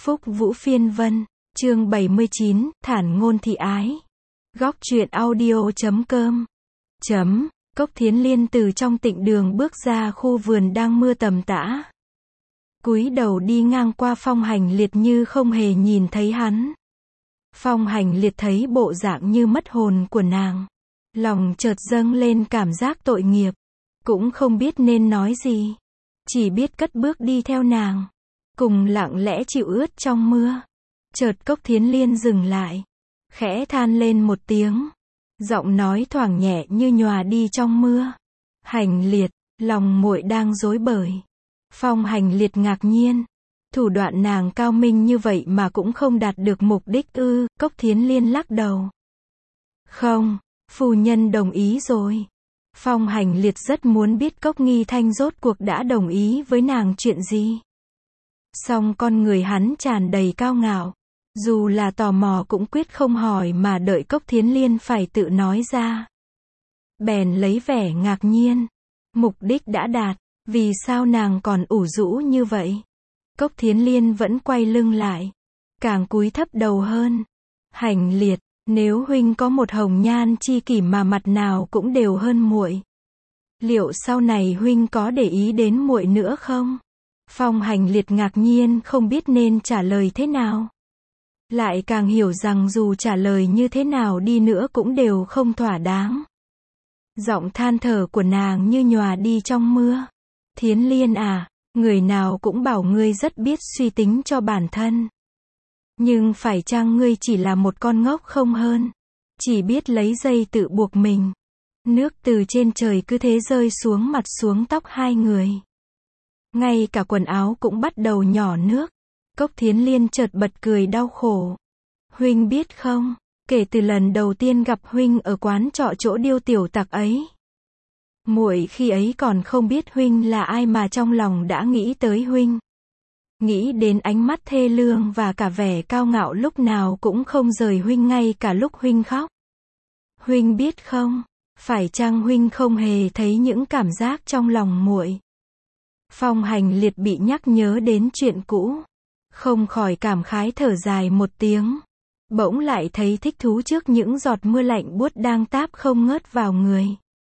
Phúc Vũ Phiên Vân, chương 79, Thản ngôn thị ái. Góc truyện audio.com. Cốc Thiến Liên từ trong tịnh đường bước ra khu vườn đang mưa tầm tã. Cúi đầu đi ngang qua Phong Hành Liệt như không hề nhìn thấy hắn. Phong Hành Liệt thấy bộ dạng như mất hồn của nàng. Lòng chợt dâng lên cảm giác tội nghiệp. Cũng không biết nên nói gì. Chỉ biết cất bước đi theo nàng. Cùng lặng lẽ chịu ướt trong mưa. Chợt Cốc Thiến Liên dừng lại. Khẽ than lên một tiếng. Giọng nói thoảng nhẹ như nhòa đi trong mưa. Hành Liệt, lòng muội đang rối bời. Phong Hành Liệt ngạc nhiên. Thủ đoạn nàng cao minh như vậy mà cũng không đạt được mục đích ư? Cốc Thiến Liên lắc đầu. Không, phu nhân đồng ý rồi. Phong Hành Liệt rất muốn biết Cốc Nghi Thanh rốt cuộc đã đồng ý với nàng chuyện gì. Song con người hắn tràn đầy cao ngạo. Dù là tò mò cũng quyết không hỏi mà đợi Cốc Thiến Liên phải tự nói ra. Bèn lấy vẻ ngạc nhiên. Mục đích đã đạt, vì sao nàng còn ủ rũ như vậy? Cốc Thiến Liên vẫn quay lưng lại. Càng cúi thấp đầu hơn. Hành Liệt, nếu huynh có một hồng nhan chi kỷ mà mặt nào cũng đều hơn muội, liệu sau này huynh có để ý đến muội nữa không? Phong Hành Liệt ngạc nhiên không biết nên trả lời thế nào. Lại càng hiểu rằng dù trả lời như thế nào đi nữa cũng đều không thỏa đáng. Giọng than thở của nàng như nhòa đi trong mưa. Thiến Liên à, người nào cũng bảo ngươi rất biết suy tính cho bản thân. Nhưng phải chăng ngươi chỉ là một con ngốc không hơn? Chỉ biết lấy dây tự buộc mình. Nước từ trên trời cứ thế rơi xuống mặt xuống tóc hai người. Ngay cả quần áo cũng bắt đầu nhỏ nước. Cốc Thiến Liên chợt bật cười đau khổ. Huynh biết không, kể từ lần đầu tiên gặp huynh ở quán trọ chỗ Điêu tiểu tặc ấy, muội khi ấy còn không biết huynh là ai mà trong lòng đã nghĩ tới huynh. Nghĩ đến ánh mắt thê lương và cả vẻ cao ngạo lúc nào cũng không rời huynh ngay cả lúc huynh khóc. Huynh biết không, phải chăng huynh không hề thấy những cảm giác trong lòng muội? Phong Hành Liệt bị nhắc nhớ đến chuyện cũ. Không khỏi cảm khái thở dài một tiếng. Bỗng lại thấy thích thú trước những giọt mưa lạnh buốt đang táp không ngớt vào người.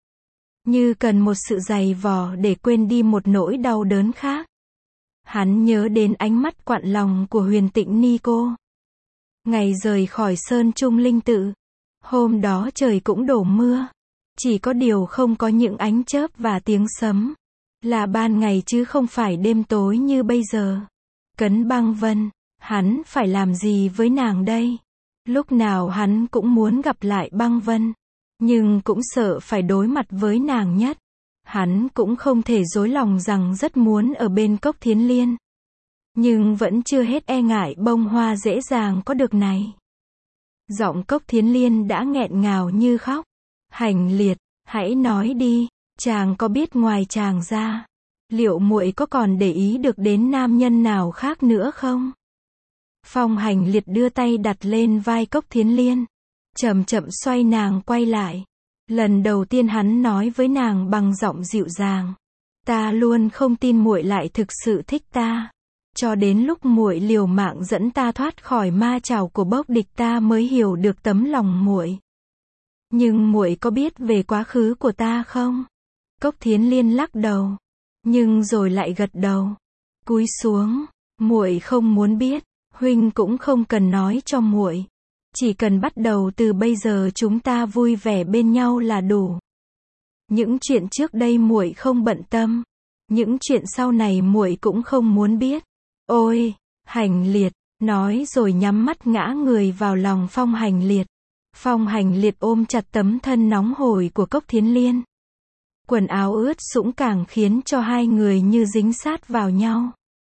Như cần một sự giày vò để quên đi một nỗi đau đớn khác. Hắn nhớ đến ánh mắt quặn lòng của Huyền Tịnh Ni cô. Ngày rời khỏi Sơn Trung Linh Tự. Hôm đó trời cũng đổ mưa. Chỉ có điều không có những ánh chớp và tiếng sấm. Là ban ngày chứ không phải đêm tối như bây giờ. Cấn Băng Vân, hắn phải làm gì với nàng đây? Lúc nào hắn cũng muốn gặp lại Băng Vân. Nhưng cũng sợ phải đối mặt với nàng nhất. Hắn cũng không thể dối lòng rằng rất muốn ở bên Cốc Thiến Liên. Nhưng vẫn chưa hết e ngại bông hoa dễ dàng có được này. Giọng Cốc Thiến Liên đã nghẹn ngào như khóc. Hành Liệt, hãy nói đi, chàng có biết ngoài chàng ra, liệu muội có còn để ý được đến nam nhân nào khác nữa không? Phong Hành Liệt đưa tay đặt lên vai Cốc Thiến Liên. Chậm chậm xoay nàng quay lại. Lần đầu tiên hắn nói với nàng bằng giọng dịu dàng. Ta luôn không tin muội lại thực sự thích ta. Cho đến lúc muội liều mạng dẫn ta thoát khỏi ma trảo của bốc địch ta mới hiểu được tấm lòng muội. Nhưng muội có biết về quá khứ của ta không? Cốc Thiến Liên lắc đầu. Nhưng rồi lại gật đầu. Cúi xuống. Muội không muốn biết. Huynh cũng không cần nói cho muội. Chỉ cần bắt đầu từ bây giờ chúng ta vui vẻ bên nhau là đủ. Những chuyện trước đây muội không bận tâm. Những chuyện sau này muội cũng không muốn biết. Ôi, Hành Liệt, nói rồi nhắm mắt ngã người vào lòng Phong Hành Liệt. Phong Hành Liệt ôm chặt tấm thân nóng hổi của Cốc Thiến Liên. Quần áo ướt sũng càng khiến cho hai người như dính sát vào nhau.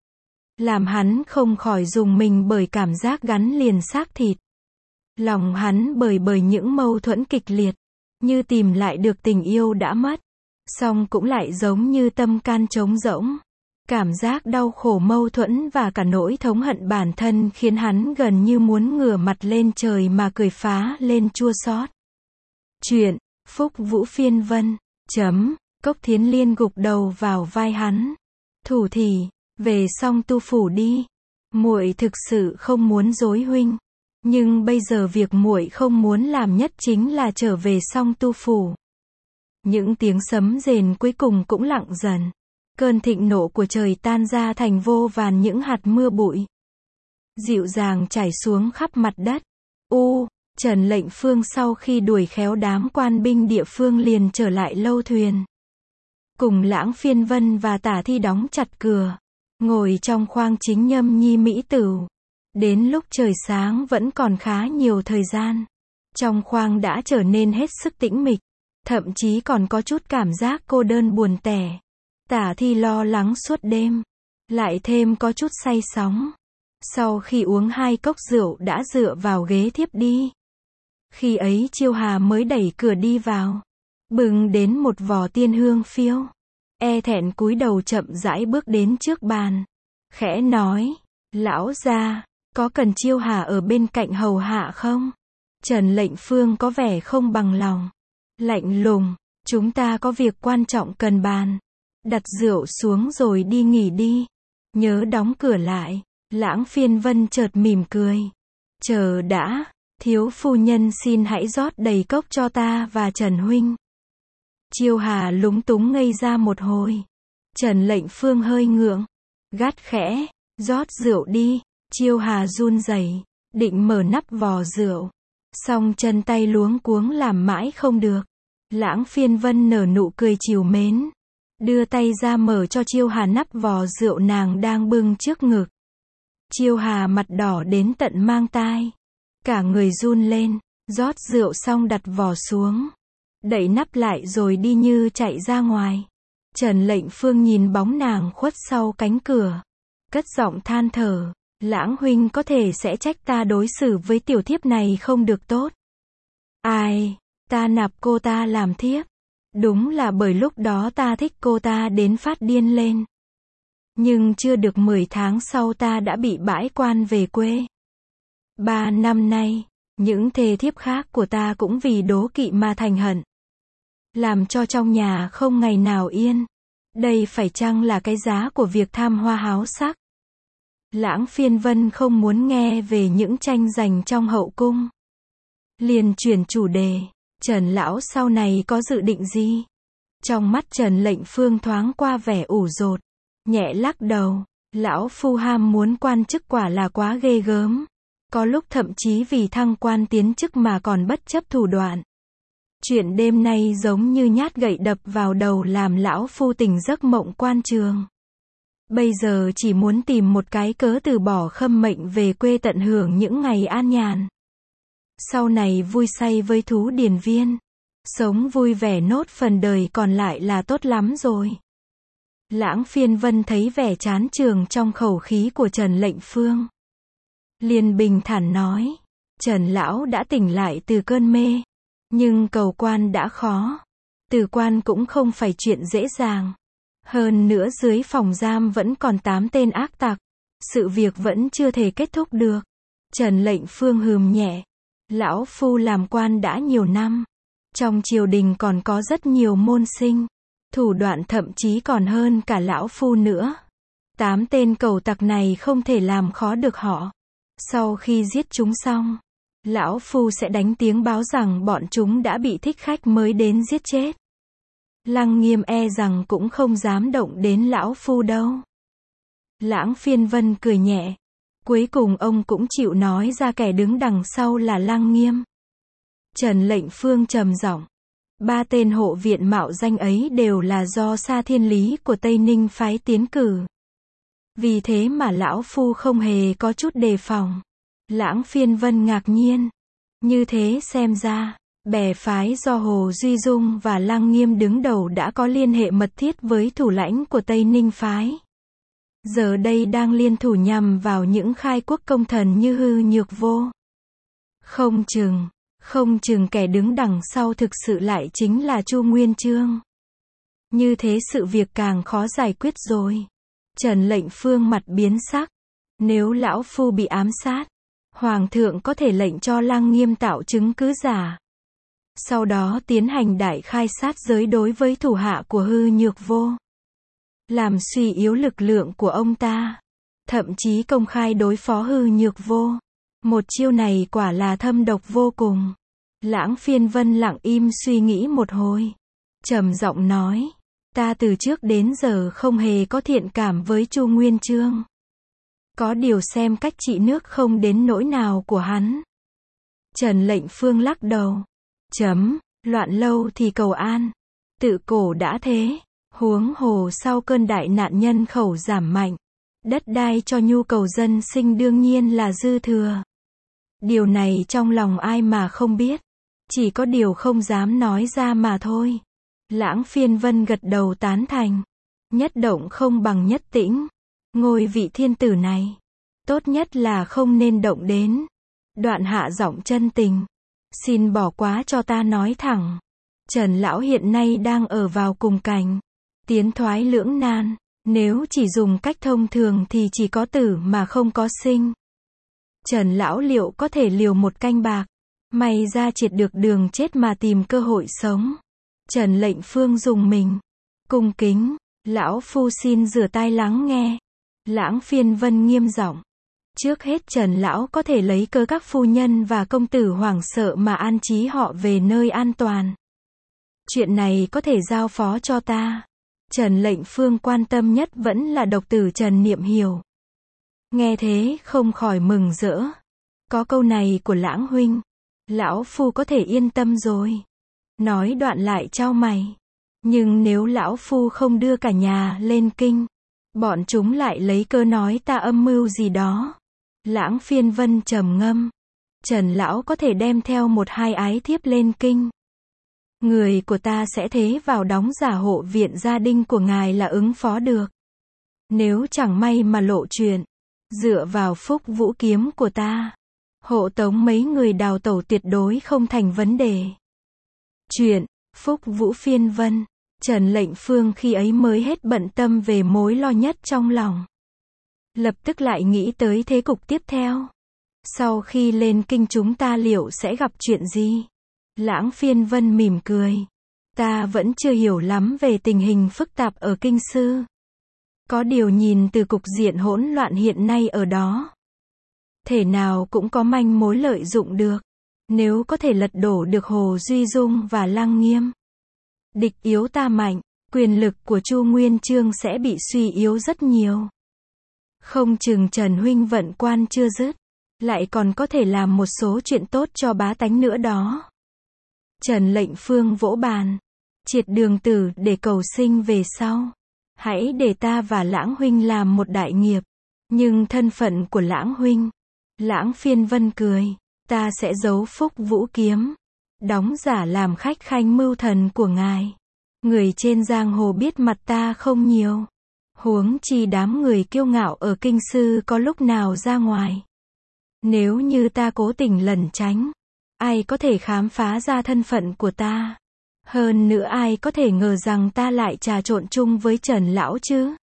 Làm hắn không khỏi rùng mình bởi cảm giác gắn liền xác thịt. Lòng hắn bởi những mâu thuẫn kịch liệt, như tìm lại được tình yêu đã mất. Song cũng lại giống như tâm can trống rỗng. Cảm giác đau khổ mâu thuẫn và cả nỗi thống hận bản thân khiến hắn gần như muốn ngửa mặt lên trời mà cười phá lên chua xót. Chuyện, Phúc Vũ Phiên Vân. Cốc Thiến Liên gục đầu vào vai hắn. Thủ thỉ, về xong tu phủ đi. Muội thực sự không muốn dối huynh. Nhưng bây giờ việc muội không muốn làm nhất chính là trở về Song Tu phủ. Những tiếng sấm rền cuối cùng cũng lặng dần. Cơn thịnh nộ của trời tan ra thành vô vàn những hạt mưa bụi. Dịu dàng chảy xuống khắp mặt đất. Trần Lệnh Phương sau khi đuổi khéo đám quan binh địa phương liền trở lại lâu thuyền. Cùng Lãng Phiên Vân và Tả Thi đóng chặt cửa. Ngồi trong khoang chính nhâm nhi mỹ tửu. Đến lúc trời sáng vẫn còn khá nhiều thời gian. Trong khoang đã trở nên hết sức tĩnh mịch. Thậm chí còn có chút cảm giác cô đơn buồn tẻ. Tả Thi lo lắng suốt đêm. Lại thêm có chút say sóng. Sau khi uống 2 cốc rượu đã dựa vào ghế thiếp đi. Khi ấy Chiêu Hà mới đẩy cửa đi vào. Bừng đến một vò tiên hương phiêu. E thẹn cúi đầu chậm rãi bước đến trước bàn. Khẽ nói, lão gia, có cần Chiêu Hà ở bên cạnh hầu hạ không? Trần Lệnh Phương có vẻ không bằng lòng. Lạnh lùng, chúng ta có việc quan trọng cần bàn. Đặt rượu xuống rồi đi nghỉ đi. Nhớ đóng cửa lại. Lãng Phiên Vân chợt mỉm cười. Chờ đã, thiếu phu nhân xin hãy rót đầy cốc cho ta và Trần huynh. Chiêu Hà lúng túng ngây ra một hồi. Trần Lệnh Phương hơi ngượng. Gắt khẽ, rót rượu đi. Chiêu Hà run rẩy, định mở nắp vò rượu. Song chân tay luống cuống làm mãi không được. Lãng Phiên Vân nở nụ cười trìu mến. Đưa tay ra mở cho Chiêu Hà nắp vò rượu nàng đang bưng trước ngực. Chiêu Hà mặt đỏ đến tận mang tai. Cả người run lên, rót rượu xong đặt vò xuống. Đậy nắp lại rồi đi như chạy ra ngoài. Trần Lệnh Phương nhìn bóng nàng khuất sau cánh cửa. Cất giọng than thở. Lãng huynh có thể sẽ trách ta đối xử với tiểu thiếp này không được tốt. Ai, ta nạp cô ta làm thiếp. Đúng là bởi lúc đó ta thích cô ta đến phát điên lên. Nhưng chưa được 10 tháng sau ta đã bị bãi quan về quê. 3 năm nay, những thê thiếp khác của ta cũng vì đố kỵ mà thành hận. Làm cho trong nhà không ngày nào yên. Đây phải chăng là cái giá của việc tham hoa háo sắc? Lãng Phiên Vân không muốn nghe về những tranh giành trong hậu cung. Liền chuyển chủ đề. Trần lão sau này có dự định gì? Trong mắt Trần Lệnh Phương thoáng qua vẻ ủ dột. Nhẹ lắc đầu. Lão phu ham muốn quan chức quả là quá ghê gớm. Có lúc thậm chí vì thăng quan tiến chức mà còn bất chấp thủ đoạn. Chuyện đêm nay giống như nhát gậy đập vào đầu làm lão phu tỉnh giấc mộng quan trường. Bây giờ chỉ muốn tìm một cái cớ từ bỏ khâm mệnh về quê tận hưởng những ngày an nhàn. Sau này vui say với thú điền viên. Sống vui vẻ nốt phần đời còn lại là tốt lắm rồi. Lãng Phiên Vân thấy vẻ chán chường trong khẩu khí của Trần Lệnh Phương. Liền bình thản nói. Trần lão đã tỉnh lại từ cơn mê. Nhưng cầu quan đã khó. Từ quan cũng không phải chuyện dễ dàng. Hơn nữa dưới phòng giam vẫn còn 8 tên ác tặc. Sự việc vẫn chưa thể kết thúc được. Trần Lệnh Phương hừm nhẹ. Lão phu làm quan đã nhiều năm. Trong triều đình còn có rất nhiều môn sinh. Thủ đoạn thậm chí còn hơn cả lão phu nữa. 8 tên cẩu tặc này không thể làm khó được họ. Sau khi giết chúng xong, lão phu sẽ đánh tiếng báo rằng bọn chúng đã bị thích khách mới đến giết chết. Lăng Nghiêm e rằng cũng không dám động đến lão phu đâu. Lãng Phiên Vân cười nhẹ. Cuối cùng ông cũng chịu nói ra kẻ đứng đằng sau là Lăng Nghiêm. Trần Lệnh Phương trầm giọng. 3 tên hộ viện mạo danh ấy đều là do Sa Thiên Lý của Tây Ninh phái tiến cử. Vì thế mà lão phu không hề có chút đề phòng. Lãng Phiên Vân ngạc nhiên. Như thế xem ra, bè phái do Hồ Duy Dung và Lăng Nghiêm đứng đầu đã có liên hệ mật thiết với thủ lãnh của Tây Ninh phái. Giờ đây đang liên thủ nhằm vào những khai quốc công thần như Hư Nhược Vô. Không chừng kẻ đứng đằng sau thực sự lại chính là Chu Nguyên Chương. Như thế sự việc càng khó giải quyết rồi. Trần Lệnh Phương mặt biến sắc. Nếu lão phu bị ám sát, Hoàng thượng có thể lệnh cho Lăng Nghiêm tạo chứng cứ giả. Sau đó tiến hành đại khai sát giới đối với thủ hạ của Hư Nhược Vô. Làm suy yếu lực lượng của ông ta. thậm chí công khai đối phó Hư Nhược Vô. Một chiêu này quả là thâm độc vô cùng. Lãng Phiên Vân lặng im suy nghĩ một hồi, trầm giọng nói, ta từ trước đến giờ không hề có thiện cảm với Chu Nguyên Chương. Có điều xem cách trị nước không đến nỗi nào của hắn. Trần Lệnh Phương lắc đầu. Loạn lâu thì cầu an. Tự cổ đã thế. Huống hồ sau cơn đại nạn nhân khẩu giảm mạnh. Đất đai cho nhu cầu dân sinh đương nhiên là dư thừa. Điều này trong lòng ai mà không biết. Chỉ có điều không dám nói ra mà thôi. Lãng Phiên Vân gật đầu tán thành. Nhất động không bằng nhất tĩnh. Ngôi vị thiên tử này, tốt nhất là không nên động đến. Đoạn hạ giọng chân tình. Xin bỏ quá cho ta nói thẳng. Trần lão hiện nay đang ở vào cùng cảnh. Tiến thoái lưỡng nan. Nếu chỉ dùng cách thông thường thì chỉ có tử mà không có sinh. Trần lão liệu có thể liều một canh bạc. May ra triệt được đường chết mà tìm cơ hội sống. Trần Lệnh Phương dùng mình. Cung kính. Lão phu xin rửa tai lắng nghe. Lãng Phiên Vân nghiêm giọng. Trước hết Trần lão có thể lấy cớ các phu nhân và công tử hoảng sợ mà an trí họ về nơi an toàn. Chuyện này có thể giao phó cho ta. Trần Lệnh Phương quan tâm nhất vẫn là độc tử Trần Niệm Hiểu. Nghe thế không khỏi mừng rỡ. Có câu này của Lãng huynh, lão phu có thể yên tâm rồi. Nói đoạn lại chau mày. Nhưng nếu lão phu không đưa cả nhà lên kinh, bọn chúng lại lấy cơ nói ta âm mưu gì đó. Lãng Phiên Vân trầm ngâm. Trần lão có thể đem theo một hai ái thiếp lên kinh. Người của ta sẽ thế vào đóng giả hộ viện gia đình của ngài là ứng phó được. Nếu chẳng may mà lộ chuyện, dựa vào Phúc Vũ kiếm của ta, hộ tống mấy người đào tẩu tuyệt đối không thành vấn đề. Chuyện Phúc Vũ Phiên Vân. Trần Lệnh Phương khi ấy mới hết bận tâm về mối lo nhất trong lòng. Lập tức lại nghĩ tới thế cục tiếp theo. Sau khi lên kinh chúng ta liệu sẽ gặp chuyện gì? Lãng Phiên Vân mỉm cười. Ta vẫn chưa hiểu lắm về tình hình phức tạp ở kinh sư. Có điều nhìn từ cục diện hỗn loạn hiện nay ở đó, thể nào cũng có manh mối lợi dụng được. Nếu có thể lật đổ được Hồ Duy Dung và Lăng Nghiêm, địch yếu ta mạnh, quyền lực của Chu Nguyên Chương sẽ bị suy yếu rất nhiều. Không chừng Trần huynh vận quan chưa dứt, lại còn có thể làm một số chuyện tốt cho bá tánh nữa đó. Trần Lệnh Phương vỗ bàn. Triệt Đường tử để cầu sinh về sau. Hãy để ta và Lãng huynh làm một đại nghiệp. Nhưng thân phận của Lãng huynh. Lãng Phiên Vân cười. Ta sẽ giấu Phúc Vũ kiếm. Đóng giả làm khách khanh mưu thần của ngài. Người trên giang hồ biết mặt ta không nhiều. Huống chi đám người kiêu ngạo ở kinh sư có lúc nào ra ngoài. Nếu như ta cố tình lẩn tránh, ai có thể khám phá ra thân phận của ta? Hơn nữa ai có thể ngờ rằng ta lại trà trộn chung với Trần lão chứ?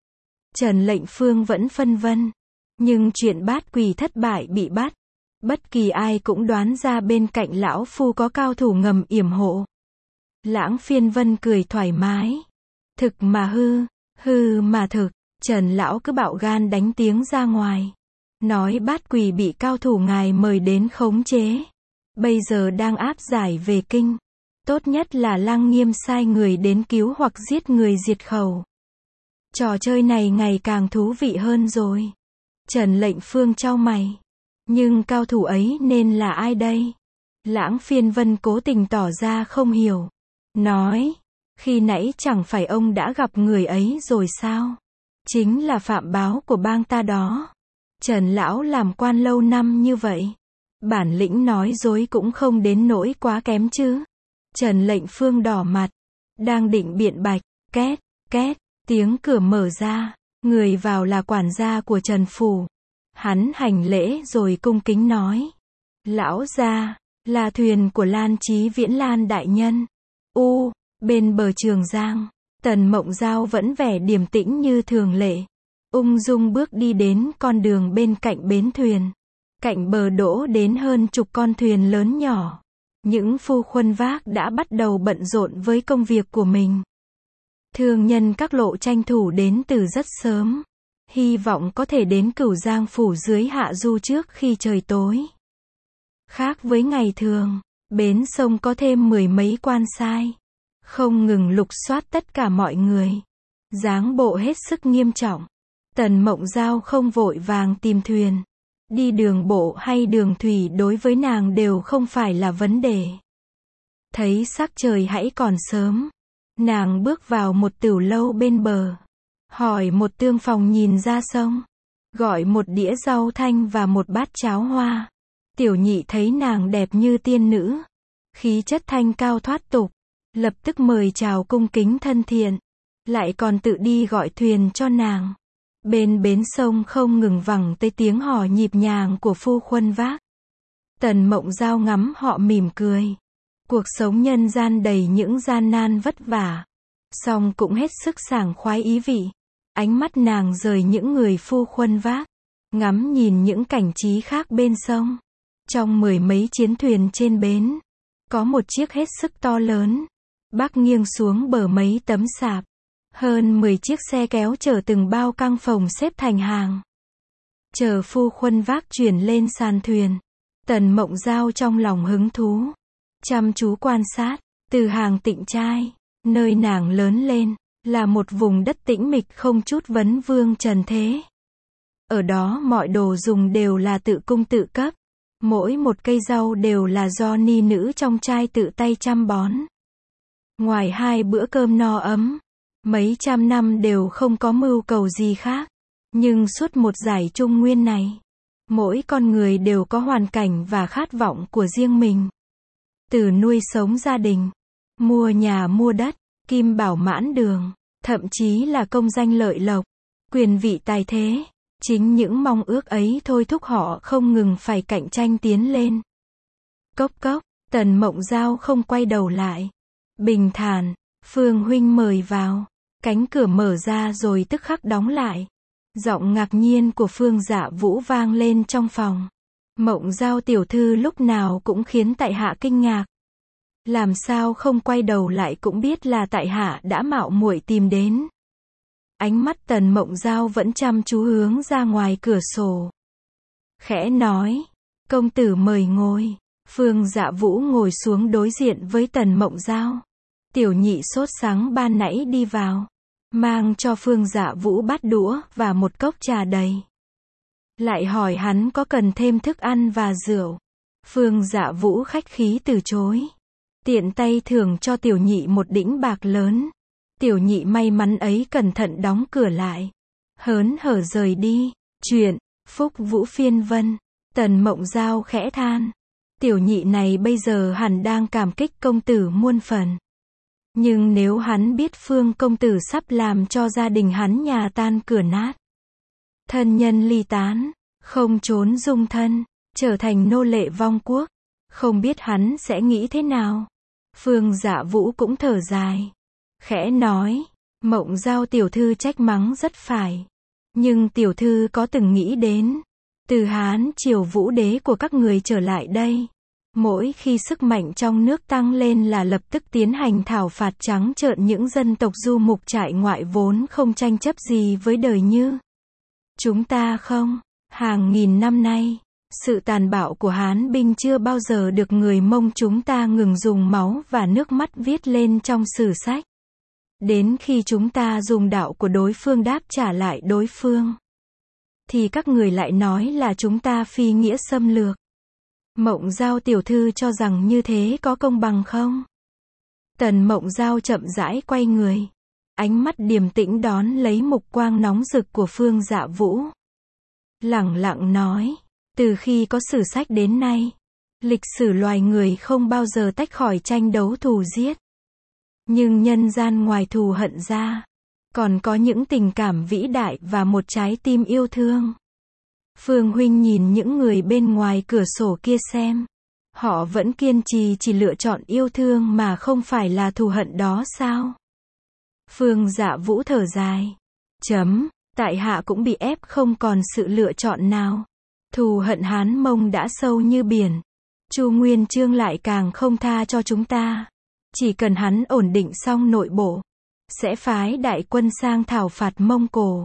Trần Lệnh Phương vẫn phân vân. Nhưng chuyện bát quỳ thất bại bị bắt, bất kỳ ai cũng đoán ra bên cạnh lão phu có cao thủ ngầm yểm hộ. Lãng Phiên Vân cười thoải mái. Thực mà hư, hư mà thực. Trần lão cứ bạo gan đánh tiếng ra ngoài. Nói bát quỳ bị cao thủ ngài mời đến khống chế. Bây giờ đang áp giải về kinh. Tốt nhất là Lăng Nghiêm sai người đến cứu hoặc giết người diệt khẩu. Trò chơi này ngày càng thú vị hơn rồi. Trần Lệnh Phương chau mày. Nhưng cao thủ ấy nên là ai đây? Lãng Phiên Vân cố tình tỏ ra không hiểu. Nói, khi nãy chẳng phải ông đã gặp người ấy rồi sao? Chính là Phạm Báo của bang ta đó. Trần lão làm quan lâu năm như vậy, bản lĩnh nói dối cũng không đến nỗi quá kém chứ. Trần Lệnh Phương đỏ mặt, đang định biện bạch, két, két, tiếng cửa mở ra, người vào là quản gia của Trần Phủ. Hắn hành lễ rồi cung kính nói, lão gia, là thuyền của Lan Chí Viễn Lan đại nhân. Bên bờ Trường Giang, Tần Mộng Giao vẫn vẻ điềm tĩnh như thường lệ, ung dung bước đi đến con đường bên cạnh bến thuyền. Cạnh bờ đỗ đến hơn chục con thuyền lớn nhỏ. Những phu khuân vác đã bắt đầu bận rộn với công việc của mình. Thương nhân các lộ tranh thủ đến từ rất sớm. hy vọng có thể đến Cửu Giang phủ dưới hạ du trước khi trời tối. Khác với ngày thường, bến sông có thêm 10 mấy quan sai, không ngừng lục soát tất cả mọi người. Dáng bộ hết sức nghiêm trọng. Tần Mộng Giao không vội vàng tìm thuyền. Đi đường bộ hay đường thủy đối với nàng đều không phải là vấn đề. Thấy sắc trời hãy còn sớm, nàng bước vào một tửu lâu bên bờ, hỏi một tương phòng nhìn ra sông, gọi một đĩa rau thanh và một bát cháo hoa. Tiểu nhị thấy nàng đẹp như tiên nữ, khí chất thanh cao thoát tục, lập tức mời chào cung kính thân thiện, lại còn tự đi gọi thuyền cho nàng. Bên bến sông không ngừng vẳng tới tiếng hò nhịp nhàng của phu khuân vác. Tần Mộng Giao ngắm họ mỉm cười. Cuộc sống nhân gian đầy những gian nan vất vả, song cũng hết sức sảng khoái ý vị. Ánh mắt nàng rời những người phu khuân vác, ngắm nhìn những cảnh trí khác bên sông. Trong 10 mấy chiến thuyền trên bến, có một chiếc hết sức to lớn, bắc nghiêng xuống bờ mấy tấm sạp. Hơn 10 chiếc xe kéo chở từng bao căng phòng xếp thành hàng, chờ phu khuân vác chuyển lên sàn thuyền. Tần Mộng Giao trong lòng hứng thú, chăm chú quan sát. Từ hàng Tịnh Trai, nơi nàng lớn lên, là một vùng đất tĩnh mịch không chút vấn vương trần thế. Ở đó mọi đồ dùng đều là tự cung tự cấp, mỗi một cây rau đều là do ni nữ trong trai tự tay chăm bón. Ngoài 2 bữa cơm no ấm, mấy trăm năm đều không có mưu cầu gì khác. Nhưng suốt một dải Trung Nguyên này, mỗi con người đều có hoàn cảnh và khát vọng của riêng mình. Từ nuôi sống gia đình, mua nhà mua đất, kim bảo mãn đường, thậm chí là công danh lợi lộc, quyền vị tài thế. Chính những mong ước ấy thôi thúc họ không ngừng phải cạnh tranh tiến lên. Cốc cốc, Tần Mộng Giao không quay đầu lại. Bình thản, Phương huynh mời vào. Cánh cửa mở ra rồi tức khắc đóng lại. Giọng ngạc nhiên của Phương Dạ Vũ vang lên trong phòng. Mộng Giao tiểu thư lúc nào cũng khiến tại hạ kinh ngạc. Làm sao không quay đầu lại cũng biết là tại hạ đã mạo muội tìm đến. Ánh mắt Tần Mộng Giao vẫn chăm chú hướng ra ngoài cửa sổ. Khẽ nói, công tử mời ngồi. Phương Dạ Vũ ngồi xuống đối diện với Tần Mộng Giao. Tiểu nhị sốt sắng ban nãy đi vào, mang cho Phương Dạ Vũ bát đũa và một cốc trà đầy. Lại hỏi hắn có cần thêm thức ăn và rượu. Phương Dạ Vũ khách khí từ chối. Tiện tay thưởng cho tiểu nhị một đĩnh bạc lớn. Tiểu nhị may mắn ấy cẩn thận đóng cửa lại, hớn hở rời đi. Chuyện, Phúc Vũ phiên vân. Tần Mộng Giao khẽ than. Tiểu nhị này bây giờ hẳn đang cảm kích công tử muôn phần. Nhưng nếu hắn biết Phương công tử sắp làm cho gia đình hắn nhà tan cửa nát, thân nhân ly tán, không trốn dung thân, trở thành nô lệ vong quốc, không biết hắn sẽ nghĩ thế nào. Phương Dạ Vũ cũng thở dài, khẽ nói, Mộng Giao tiểu thư trách mắng rất phải. Nhưng tiểu thư có từng nghĩ đến, từ Hán triều Vũ đế của các người trở lại đây, mỗi khi sức mạnh trong nước tăng lên là lập tức tiến hành thảo phạt trắng trợn những dân tộc du mục trại ngoại vốn không tranh chấp gì với đời như chúng ta không? Hàng nghìn năm nay, sự tàn bạo của Hán binh chưa bao giờ được người Mông chúng ta ngừng dùng máu và nước mắt viết lên trong sử sách. Đến khi chúng ta dùng đạo của đối phương đáp trả lại đối phương, thì các người lại nói là chúng ta phi nghĩa xâm lược. Mộng Giao tiểu thư cho rằng như thế có công bằng không? Tần Mộng Giao chậm rãi quay người, ánh mắt điềm tĩnh đón lấy mục quang nóng rực của Phương Dạ Vũ. Lẳng lặng nói, từ khi có sử sách đến nay, lịch sử loài người không bao giờ tách khỏi tranh đấu thù giết. Nhưng nhân gian ngoài thù hận ra, còn có những tình cảm vĩ đại và một trái tim yêu thương. Phương huynh nhìn những người bên ngoài cửa sổ kia xem. Họ vẫn kiên trì chỉ lựa chọn yêu thương mà không phải là thù hận đó sao? Phương Dạ Vũ thở dài. Tại hạ cũng bị ép không còn sự lựa chọn nào. Thù hận Hán Mông đã sâu như biển. Chu Nguyên Chương lại càng không tha cho chúng ta. Chỉ cần hắn ổn định xong nội bộ, sẽ phái đại quân sang thảo phạt Mông Cổ.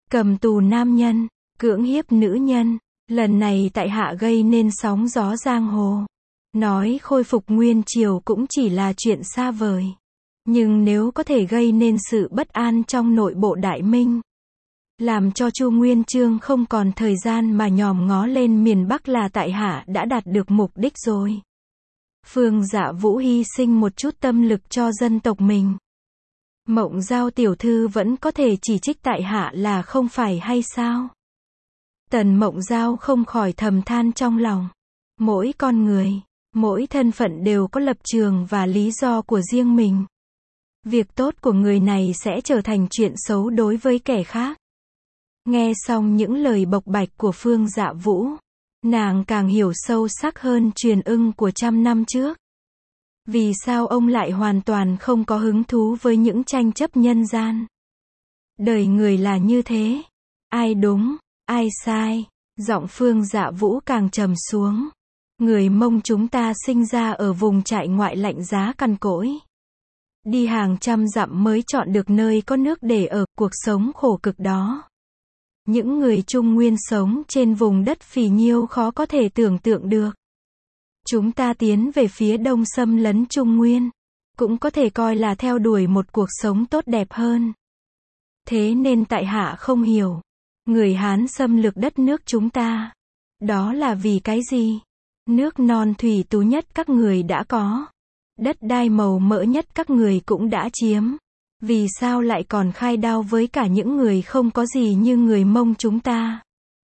cầm tù nam nhân, cưỡng hiếp nữ nhân. Lần này tại hạ gây nên sóng gió giang hồ. Nói khôi phục nguyên triều cũng chỉ là chuyện xa vời. Nhưng nếu có thể gây nên sự bất an trong nội bộ Đại Minh, làm cho Chu Nguyên Chương không còn thời gian mà nhòm ngó lên miền Bắc là tại hạ đã đạt được mục đích rồi. Phương Dạ Vũ hy sinh một chút tâm lực cho dân tộc mình. Mộng Giao tiểu thư vẫn có thể chỉ trích tại hạ là không phải hay sao? Tần Mộng Giao không khỏi thầm than trong lòng. Mỗi con người, mỗi thân phận đều có lập trường và lý do của riêng mình. Việc tốt của người này sẽ trở thành chuyện xấu đối với kẻ khác. Nghe xong những lời bộc bạch của Phương Dạ Vũ, nàng càng hiểu sâu sắc hơn Truyền Ưng của 100 năm trước. Vì sao ông lại hoàn toàn không có hứng thú với những tranh chấp nhân gian? Đời người là như thế. Ai đúng, ai sai? Giọng Phương Dạ Vũ càng trầm xuống. Người Mông chúng ta sinh ra ở vùng trại ngoại lạnh giá cằn cỗi. Đi hàng trăm dặm mới chọn được nơi có nước để ở, cuộc sống khổ cực đó. Những người Trung Nguyên sống trên vùng đất phì nhiêu khó có thể tưởng tượng được. Chúng ta tiến về phía đông xâm lấn Trung Nguyên, cũng có thể coi là theo đuổi một cuộc sống tốt đẹp hơn. Thế nên tại hạ không hiểu, người Hán xâm lược đất nước chúng ta, đó là vì cái gì? Nước non thủy tú nhất các người đã có, đất đai màu mỡ nhất các người cũng đã chiếm. Vì sao lại còn khai đao với cả những người không có gì như người Mông chúng ta?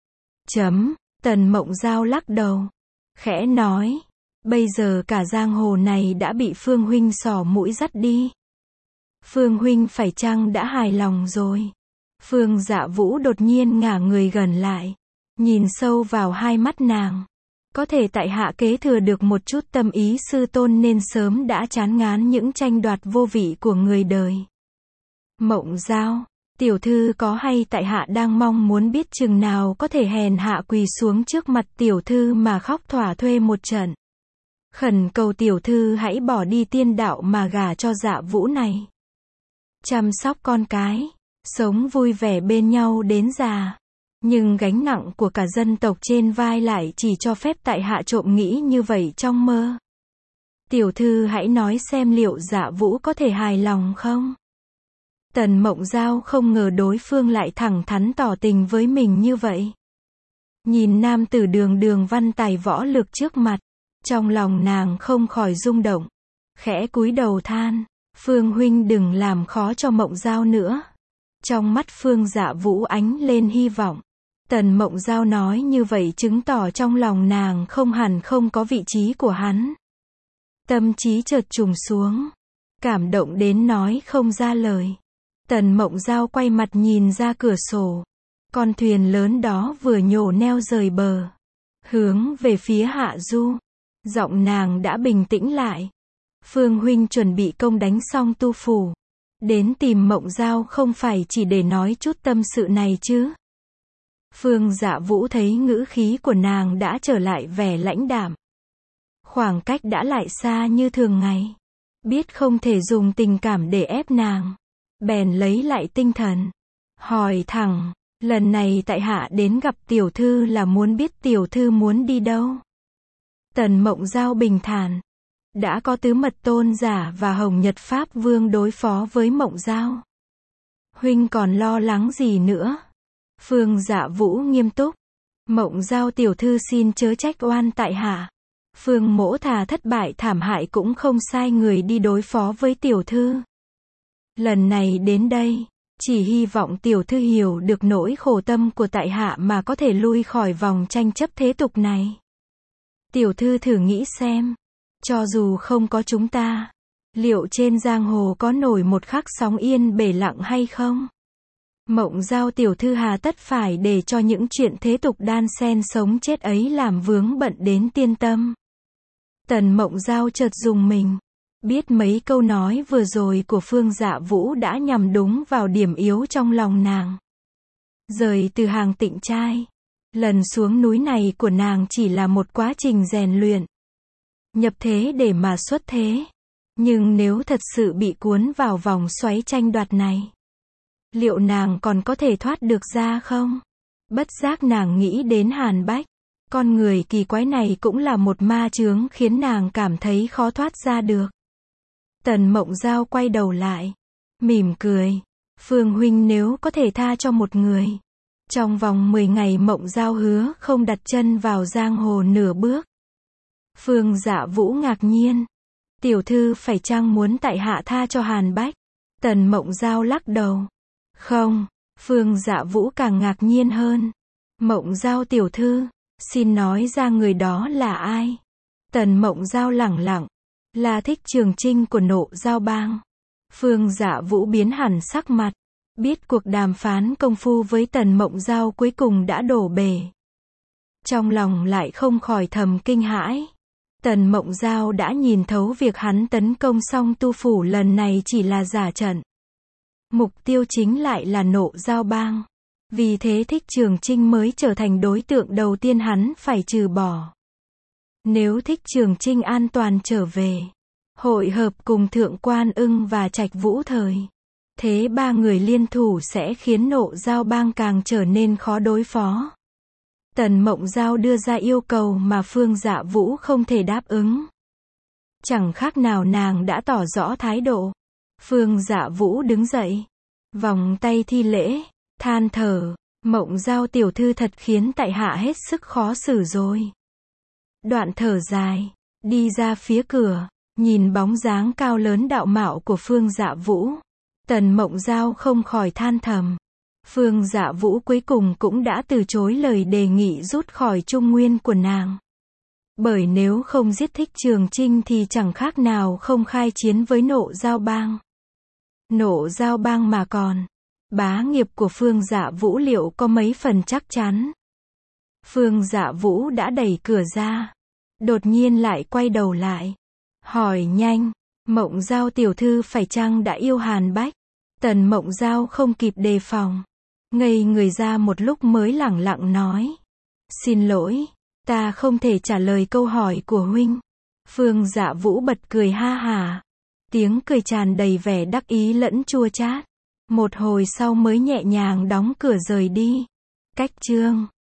Tần Mộng Giao lắc đầu, khẽ nói, bây giờ cả giang hồ này đã bị Phương huynh xỏ mũi dắt đi. Phương huynh phải chăng đã hài lòng rồi? Phương Dạ Vũ đột nhiên ngả người gần lại, nhìn sâu vào hai mắt nàng. Có thể tại hạ kế thừa được một chút tâm ý sư tôn nên sớm đã chán ngán những tranh đoạt vô vị của người đời. Mộng Giao, tiểu thư có hay tại hạ đang mong muốn biết chừng nào có thể hèn hạ quỳ xuống trước mặt tiểu thư mà khóc thỏa thuê một trận. Khẩn cầu tiểu thư hãy bỏ đi tiên đạo mà gả cho Dạ Vũ này. Chăm sóc con cái, sống vui vẻ bên nhau đến già. Nhưng gánh nặng của cả dân tộc trên vai lại chỉ cho phép tại hạ trộm nghĩ như vậy trong mơ. Tiểu thư hãy nói xem liệu Dạ Vũ có thể hài lòng không? Tần Mộng Giao không ngờ đối phương lại thẳng thắn tỏ tình với mình như vậy. Nhìn nam tử đường văn tài võ lược trước mặt, trong lòng nàng không khỏi rung động. Khẽ cúi đầu than, Phương huynh đừng làm khó cho Mộng Giao nữa. Trong mắt Phương Dạ Vũ ánh lên hy vọng. Tần Mộng Giao nói như vậy chứng tỏ trong lòng nàng không hẳn không có vị trí của hắn. Tâm trí chợt trùng xuống, cảm động đến nói không ra lời. Tần Mộng Giao quay mặt nhìn ra cửa sổ. Con thuyền lớn đó vừa nhổ neo rời bờ, hướng về phía hạ du. Giọng nàng đã bình tĩnh lại. Phương huynh chuẩn bị công đánh xong Tu Phủ, đến tìm Mộng Giao không phải chỉ để nói chút tâm sự này chứ? Phương Dạ Vũ thấy ngữ khí của nàng đã trở lại vẻ lãnh đạm. Khoảng cách đã lại xa như thường ngày. Biết không thể dùng tình cảm để ép nàng, bèn lấy lại tinh thần. Hỏi thẳng, lần này tại hạ đến gặp tiểu thư là muốn biết tiểu thư muốn đi đâu? Tần Mộng Giao bình thản. Đã có Tứ Mật Tôn giả và Hồng Nhật Pháp Vương đối phó với Mộng Giao. Huynh còn lo lắng gì nữa? Phương Dạ Vũ nghiêm túc. Mộng Giao tiểu thư xin chớ trách oan tại hạ. Phương mỗ thà thất bại thảm hại cũng không sai người đi đối phó với tiểu thư. Lần này đến đây, chỉ hy vọng tiểu thư hiểu được nỗi khổ tâm của tại hạ mà có thể lui khỏi vòng tranh chấp thế tục này. Tiểu thư thử nghĩ xem, cho dù không có chúng ta, liệu trên giang hồ có nổi một khắc sóng yên bể lặng hay không? Mộng Giao tiểu thư hà tất phải để cho những chuyện thế tục đan xen sống chết ấy làm vướng bận đến tiên tâm. Tần Mộng Giao chợt rùng mình, biết mấy câu nói vừa rồi của Phương Dạ Vũ đã nhằm đúng vào điểm yếu trong lòng nàng. Rời từ hàng Tịnh Trai, lần xuống núi này của nàng chỉ là một quá trình rèn luyện. Nhập thế để mà xuất thế. Nhưng nếu thật sự bị cuốn vào vòng xoáy tranh đoạt này, Liệu nàng còn có thể thoát được ra không? Bất giác nàng nghĩ đến Hàn Bách. Con người kỳ quái này cũng là một ma chướng khiến nàng cảm thấy khó thoát ra được. Tần Mộng Giao quay đầu lại, mỉm cười. Phương huynh nếu có thể tha cho một người. Trong vòng 10 ngày Mộng Giao hứa không đặt chân vào giang hồ nửa bước. Phương Dạ Vũ ngạc nhiên. Tiểu thư phải chăng muốn tại hạ tha cho Hàn Bách? Tần Mộng Giao lắc đầu. Không. Phương Dạ Vũ càng ngạc nhiên hơn. Mộng Giao tiểu thư, xin nói ra người đó là ai? Tần Mộng Giao lẳng lặng. Là Thích Trường Trinh của Nộ Giao Bang. Phương Dạ Vũ biến hẳn sắc mặt. Biết cuộc đàm phán công phu với Tần Mộng Giao cuối cùng đã đổ bể. Trong lòng lại không khỏi thầm kinh hãi. Tần Mộng Giao đã nhìn thấu việc hắn tấn công Song Tu Phủ lần này chỉ là giả trận. Mục tiêu chính lại là Nộ Giao Bang. Vì thế Thích Trường Trinh mới trở thành đối tượng đầu tiên hắn phải trừ bỏ. Nếu Thích Trường Trinh an toàn trở về, hội hợp cùng Thượng Quan Ưng và Trạch Vũ Thời, thế ba người liên thủ sẽ khiến Nộ Giao Bang càng trở nên khó đối phó. Tần Mộng Giao đưa ra yêu cầu mà Phương Dạ Vũ không thể đáp ứng. Chẳng khác nào nàng đã tỏ rõ thái độ. Phương Dạ Vũ đứng dậy, vòng tay thi lễ, than thở, Mộng Giao tiểu thư thật khiến tại hạ hết sức khó xử rồi. Đoạn thở dài, đi ra phía cửa, nhìn bóng dáng cao lớn đạo mạo của Phương Dạ Vũ. Tần Mộng Giao không khỏi than thầm. Phương Dạ Vũ cuối cùng cũng đã từ chối lời đề nghị rút khỏi Trung Nguyên của nàng. Bởi nếu không giết Thích Trường Trinh thì chẳng khác nào không khai chiến với Nộ Giao Bang. Nộ Giao Bang mà còn, bá nghiệp của Phương Dạ Vũ liệu có mấy phần chắc chắn. Phương Dạ Vũ đã đẩy cửa ra, đột nhiên lại quay đầu lại, hỏi nhanh, Mộng Giao tiểu thư phải chăng đã yêu Hàn Bách? Tần Mộng Giao không kịp đề phòng, ngây người ra một lúc mới lẳng lặng nói. Xin lỗi, ta không thể trả lời câu hỏi của huynh. Phương Dạ Vũ bật cười ha hả. Tiếng cười tràn đầy vẻ đắc ý lẫn chua chát. Một hồi sau mới nhẹ nhàng đóng cửa rời đi. Cách chương